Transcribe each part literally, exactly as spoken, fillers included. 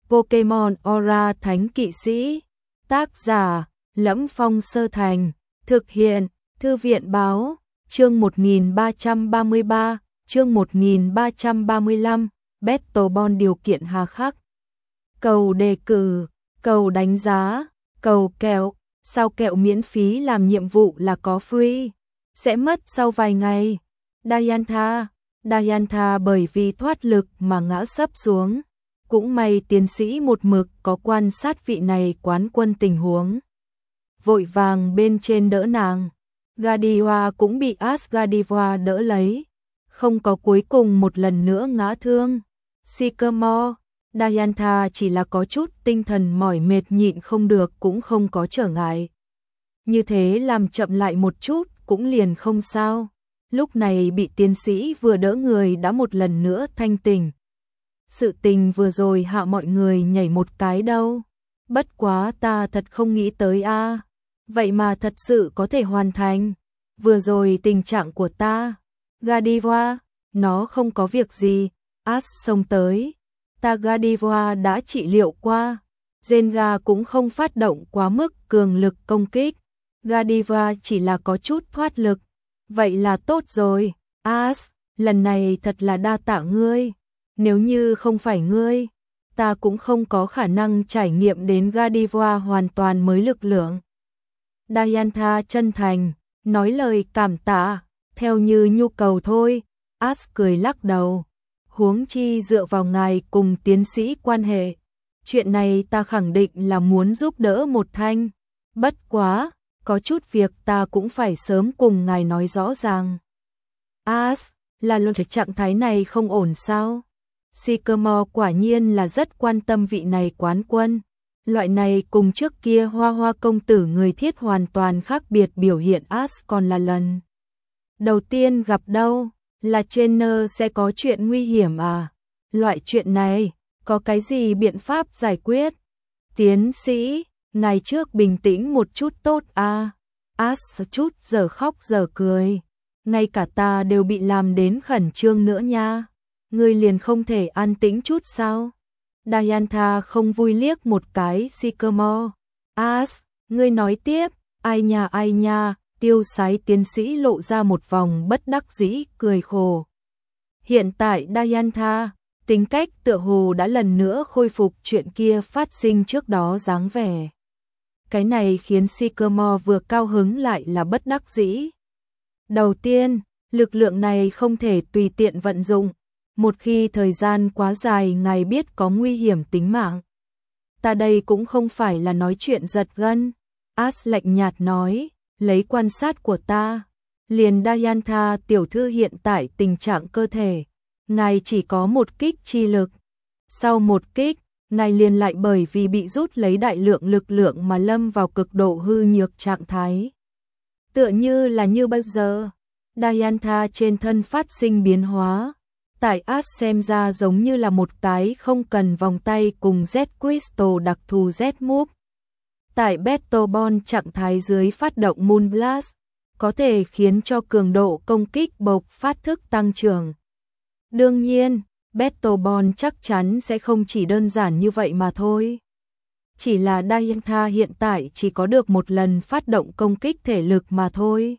Pokemon Aura Thánh Kỵ Sĩ. Tác giả: Lẫm Phong Sơ Thành. Thực hiện: Thư viện báo. Chương một nghìn ba trăm ba mươi ba, chương một nghìn ba trăm ba mươi lăm, Battle Bond điều kiện hà khắc. Cầu đề cử, cầu đánh giá, cầu kẹo, sao kẹo miễn phí làm nhiệm vụ là có free, sẽ mất sau vài ngày. Diantha, Diantha bởi vì thoát lực mà ngã sấp xuống. Cũng may tiến sĩ một mực có quan sát vị này quán quân tình huống. Vội vàng bên trên đỡ nàng. Godiva cũng bị Asgardiva đỡ lấy. Không có cuối cùng một lần nữa ngã thương. Sycamore, Diantha chỉ là có chút tinh thần mỏi mệt nhịn không được cũng không có trở ngại. Như thế làm chậm lại một chút cũng liền không sao. Lúc này bị tiến sĩ vừa đỡ người đã một lần nữa thanh tỉnh. Sự tình vừa rồi hạ mọi người nhảy một cái đâu. Bất quá ta thật không nghĩ tới a. Vậy mà thật sự có thể hoàn thành. Vừa rồi tình trạng của ta. Godiva, nó không có việc gì. Ash xông tới. Ta Godiva đã trị liệu qua. Zenga cũng không phát động quá mức cường lực công kích. Godiva chỉ là có chút thoát lực. Vậy là tốt rồi. Ash, lần này thật là đa tạ ngươi. Nếu như không phải ngươi, ta cũng không có khả năng trải nghiệm đến Godiva hoàn toàn mới lực lượng. Diantha chân thành, nói lời cảm tạ, theo như nhu cầu thôi. Ash cười lắc đầu. Huống chi dựa vào ngài cùng tiến sĩ quan hệ. Chuyện này ta khẳng định là muốn giúp đỡ một thanh. Bất quá, có chút việc ta cũng phải sớm cùng ngài nói rõ ràng. Ash, là luôn trạng thái này không ổn sao? Sycamore quả nhiên là rất quan tâm vị này quán quân. Loại này cùng trước kia hoa hoa công tử người thiết hoàn toàn khác biệt biểu hiện. Ash còn là lần đầu tiên gặp đâu. Là trainer sẽ có chuyện nguy hiểm à? Loại chuyện này, có cái gì biện pháp giải quyết? Tiến sĩ, ngày trước bình tĩnh một chút tốt à? Ash chút giờ khóc giờ cười. Ngay cả ta đều bị làm đến khẩn trương nữa nha. Ngươi liền không thể an tĩnh chút sao? Diantha không vui liếc một cái Sycamore. Ash, ngươi nói tiếp, ai nha ai nha, tiêu sái tiến sĩ lộ ra một vòng bất đắc dĩ cười khổ. Hiện tại Diantha, tính cách tựa hồ đã lần nữa khôi phục chuyện kia phát sinh trước đó dáng vẻ. Cái này khiến Sycamore vừa cao hứng lại là bất đắc dĩ. Đầu tiên, lực lượng này không thể tùy tiện vận dụng. Một khi thời gian quá dài ngài biết có nguy hiểm tính mạng. Ta đây cũng không phải là nói chuyện giật gân. Ash lạnh nhạt nói, lấy quan sát của ta. Liền Diantha tiểu thư hiện tại tình trạng cơ thể. Ngài chỉ có một kích chi lực. Sau một kích, ngài liền lại bởi vì bị rút lấy đại lượng lực lượng mà lâm vào cực độ hư nhược trạng thái. Tựa như là như bây giờ, Diantha trên thân phát sinh biến hóa. Tại Ash xem ra giống như là một cái không cần vòng tay cùng Z Crystal đặc thù Z Move. Tại Battle Bond trạng thái dưới phát động Moon Blast, có thể khiến cho cường độ công kích bộc phát thức tăng trưởng. Đương nhiên, Battle Bond chắc chắn sẽ không chỉ đơn giản như vậy mà thôi. Chỉ là Diantha hiện tại chỉ có được một lần phát động công kích thể lực mà thôi.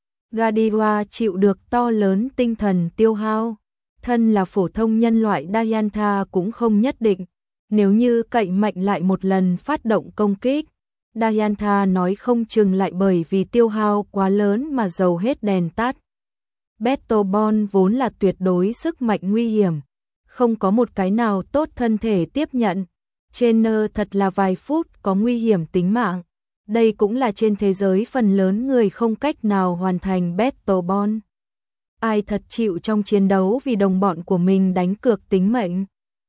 Godiva chịu được to lớn tinh thần tiêu hao. Thân là phổ thông nhân loại Diantha cũng không nhất định. Nếu như cậy mạnh lại một lần phát động công kích, Diantha nói không chừng lại bởi vì tiêu hao quá lớn mà dầu hết đèn tắt. Battle Bond vốn là tuyệt đối sức mạnh nguy hiểm. Không có một cái nào tốt thân thể tiếp nhận. Trainer thật là vài phút có nguy hiểm tính mạng. Đây cũng là trên thế giới phần lớn người không cách nào hoàn thành Battle Bond. Ai thật chịu trong chiến đấu vì đồng bọn của mình đánh cược tính mệnh.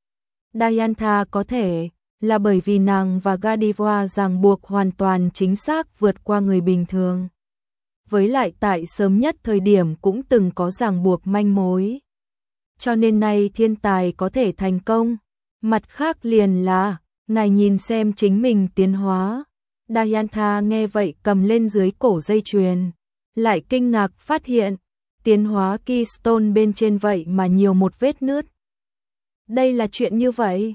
Diantha có thể là bởi vì nàng và Godiva ràng buộc hoàn toàn chính xác vượt qua người bình thường. Với lại tại sớm nhất thời điểm cũng từng có ràng buộc manh mối. Cho nên nay thiên tài có thể thành công. Mặt khác liền là, ngài nhìn xem chính mình tiến hóa. Diantha nghe vậy cầm lên dưới cổ dây chuyền. Lại kinh ngạc phát hiện. Tiến hóa Keystone bên trên vậy mà nhiều một vết nứt. Đây là chuyện như vậy.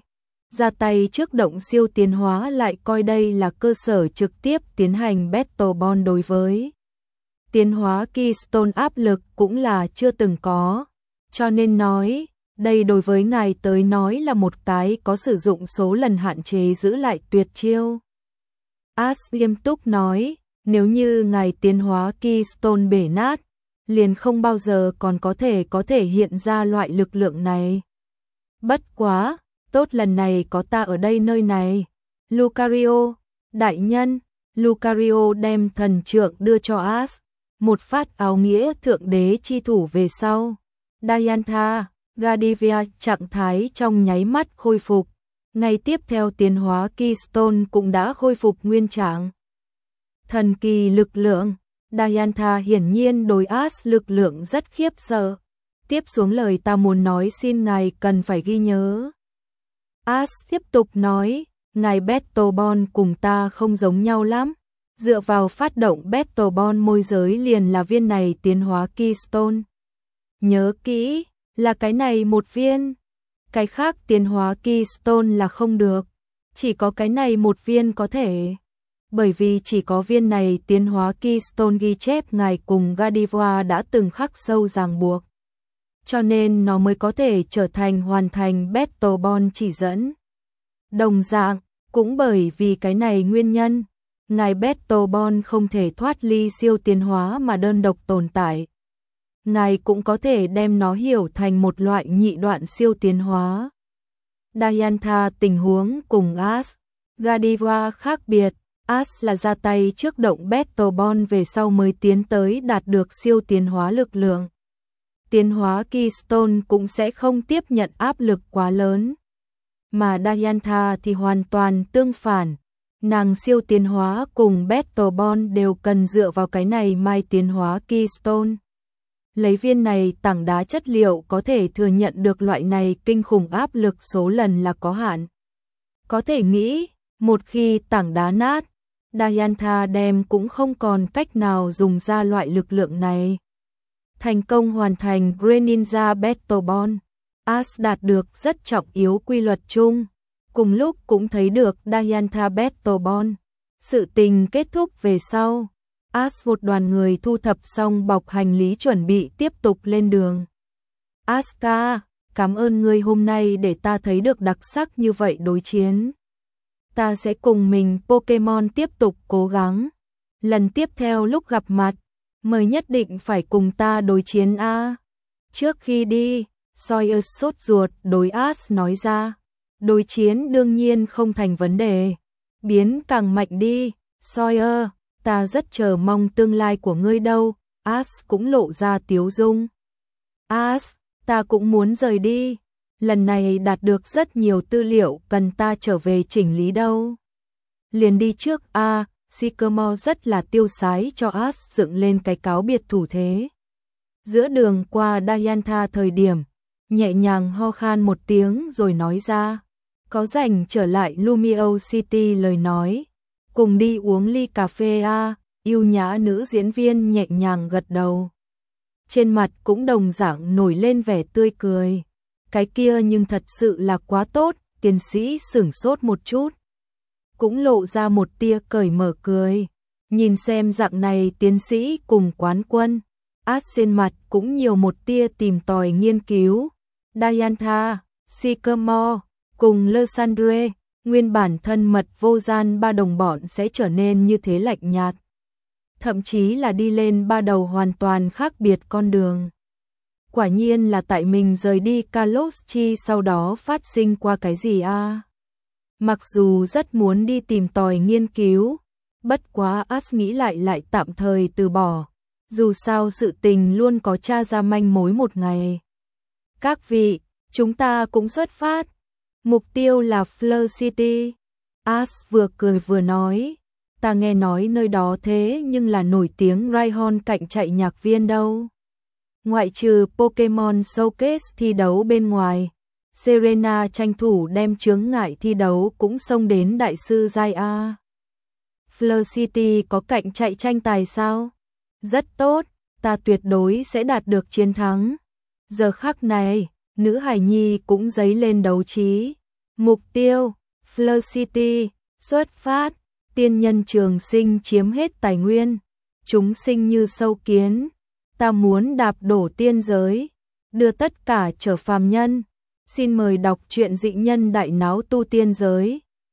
ra tay trước động siêu tiến hóa lại coi đây là cơ sở trực tiếp tiến hành Battle Bond đối với tiến hóa Keystone áp lực cũng là chưa từng có, cho nên nói, đây đối với ngài tới nói là một cái có sử dụng số lần hạn chế giữ lại tuyệt chiêu. Ash nghiêm túc nói, nếu như ngài tiến hóa Keystone bể nát, liền không bao giờ còn có thể có thể hiện ra loại lực lượng này. Bất quá, tốt lần này có ta ở đây nơi này. Lucario, đại nhân, Lucario đem thần trượng đưa cho Ash, một phát áo nghĩa thượng đế chi thủ về sau. Diantha, Gadivia trạng thái trong nháy mắt khôi phục. Ngày tiếp theo tiến hóa Keystone cũng đã khôi phục nguyên trạng. Thần kỳ lực lượng, Diantha hiển nhiên đối Ash lực lượng rất khiếp sợ. Tiếp xuống lời ta muốn nói xin ngài cần phải ghi nhớ. Ash tiếp tục nói, ngài Battle Bond cùng ta không giống nhau lắm. Dựa vào phát động Battle Bond môi giới liền là viên này tiến hóa Keystone. Nhớ kỹ, là cái này một viên. Cái khác tiến hóa Keystone là không được. Chỉ có cái này một viên có thể. Bởi vì chỉ có viên này tiến hóa Keystone ghi chép ngài cùng Gadiva đã từng khắc sâu ràng buộc. Cho nên nó mới có thể trở thành hoàn thành Battle Bond chỉ dẫn. Đồng dạng, cũng bởi vì cái này nguyên nhân, ngài Battle Bond không thể thoát ly siêu tiến hóa mà đơn độc tồn tại. Ngài cũng có thể đem nó hiểu thành một loại nhị đoạn siêu tiến hóa. Diantha tình huống cùng Ash, Gadiva khác biệt. Ash là ra tay trước động Battle Bond về sau mới tiến tới đạt được siêu tiến hóa lực lượng. Tiến hóa Keystone cũng sẽ không tiếp nhận áp lực quá lớn. Mà Diantha thì hoàn toàn tương phản. Nàng siêu tiến hóa cùng Battle Bond đều cần dựa vào cái này mai tiến hóa Keystone. Lấy viên này tảng đá chất liệu có thể thừa nhận được loại này kinh khủng áp lực số lần là có hạn. Có thể nghĩ, một khi tảng đá nát, Diantha đem cũng không còn cách nào dùng ra loại lực lượng này. Thành công hoàn thành Greninja Battle Bond, Ash đạt được rất trọng yếu quy luật chung. Cùng lúc cũng thấy được Diantha Battle Bond. Sự tình kết thúc về sau, Ash một đoàn người thu thập xong bọc hành lý chuẩn bị tiếp tục lên đường. Asuka, cảm ơn ngươi hôm nay để ta thấy được đặc sắc như vậy đối chiến. Ta sẽ cùng mình Pokemon tiếp tục cố gắng. Lần tiếp theo lúc gặp mặt, mời nhất định phải cùng ta đối chiến a. Trước khi đi, Sawyer sốt ruột đối Ash nói ra. Đối chiến đương nhiên không thành vấn đề. Biến càng mạnh đi, Sawyer, ta rất chờ mong tương lai của ngươi đâu. Ash cũng lộ ra tiếu dung. Ash, ta cũng muốn rời đi. Lần này đạt được rất nhiều tư liệu cần ta trở về chỉnh lý đâu. Liền đi trước a. À, Sycamore rất là tiêu sái cho Ash dựng lên cái cáo biệt thủ thế. Giữa đường qua Diantha thời điểm, nhẹ nhàng ho khan một tiếng rồi nói ra. Có rảnh trở lại Lumio City lời nói. Cùng đi uống ly cà phê a. À, yêu nhã nữ diễn viên nhẹ nhàng gật đầu. Trên mặt cũng đồng dạng nổi lên vẻ tươi cười. Cái kia nhưng thật sự là quá tốt, tiến sĩ sửng sốt một chút. Cũng lộ ra một tia cởi mở cười. Nhìn xem dạng này tiến sĩ cùng quán quân. Ash trên mặt cũng nhiều một tia tìm tòi nghiên cứu. Diantha, Sycamore, cùng Lysandre, nguyên bản thân mật vô gian ba đồng bọn sẽ trở nên như thế lạnh nhạt. Thậm chí là đi lên ba đầu hoàn toàn khác biệt con đường. Quả nhiên là tại mình rời đi Kalos Chi sau đó phát sinh qua cái gì a? À? Mặc dù rất muốn đi tìm tòi nghiên cứu, bất quá Ash nghĩ lại lại tạm thời từ bỏ. Dù sao sự tình luôn có tra ra manh mối một ngày. Các vị, chúng ta cũng xuất phát. Mục tiêu là Fleur City. Ash vừa cười vừa nói. Ta nghe nói nơi đó thế nhưng là nổi tiếng Rhyhorn cạnh chạy nhạc viên đâu. Ngoại trừ Pokemon Showcase thi đấu bên ngoài, Serena tranh thủ đem chướng ngại thi đấu cũng xông đến đại sư giai A. Fleur City có cạnh chạy tranh tài sao? Rất tốt, ta tuyệt đối sẽ đạt được chiến thắng. Giờ khắc này, nữ hài nhi cũng dấy lên đấu trí. Mục tiêu, Flow City, xuất phát, tiên nhân trường sinh chiếm hết tài nguyên, chúng sinh như sâu kiến, ta muốn đạp đổ tiên giới, đưa tất cả trở phàm nhân. Xin mời đọc truyện Dị Nhân Đại Náo Tu Tiên Giới.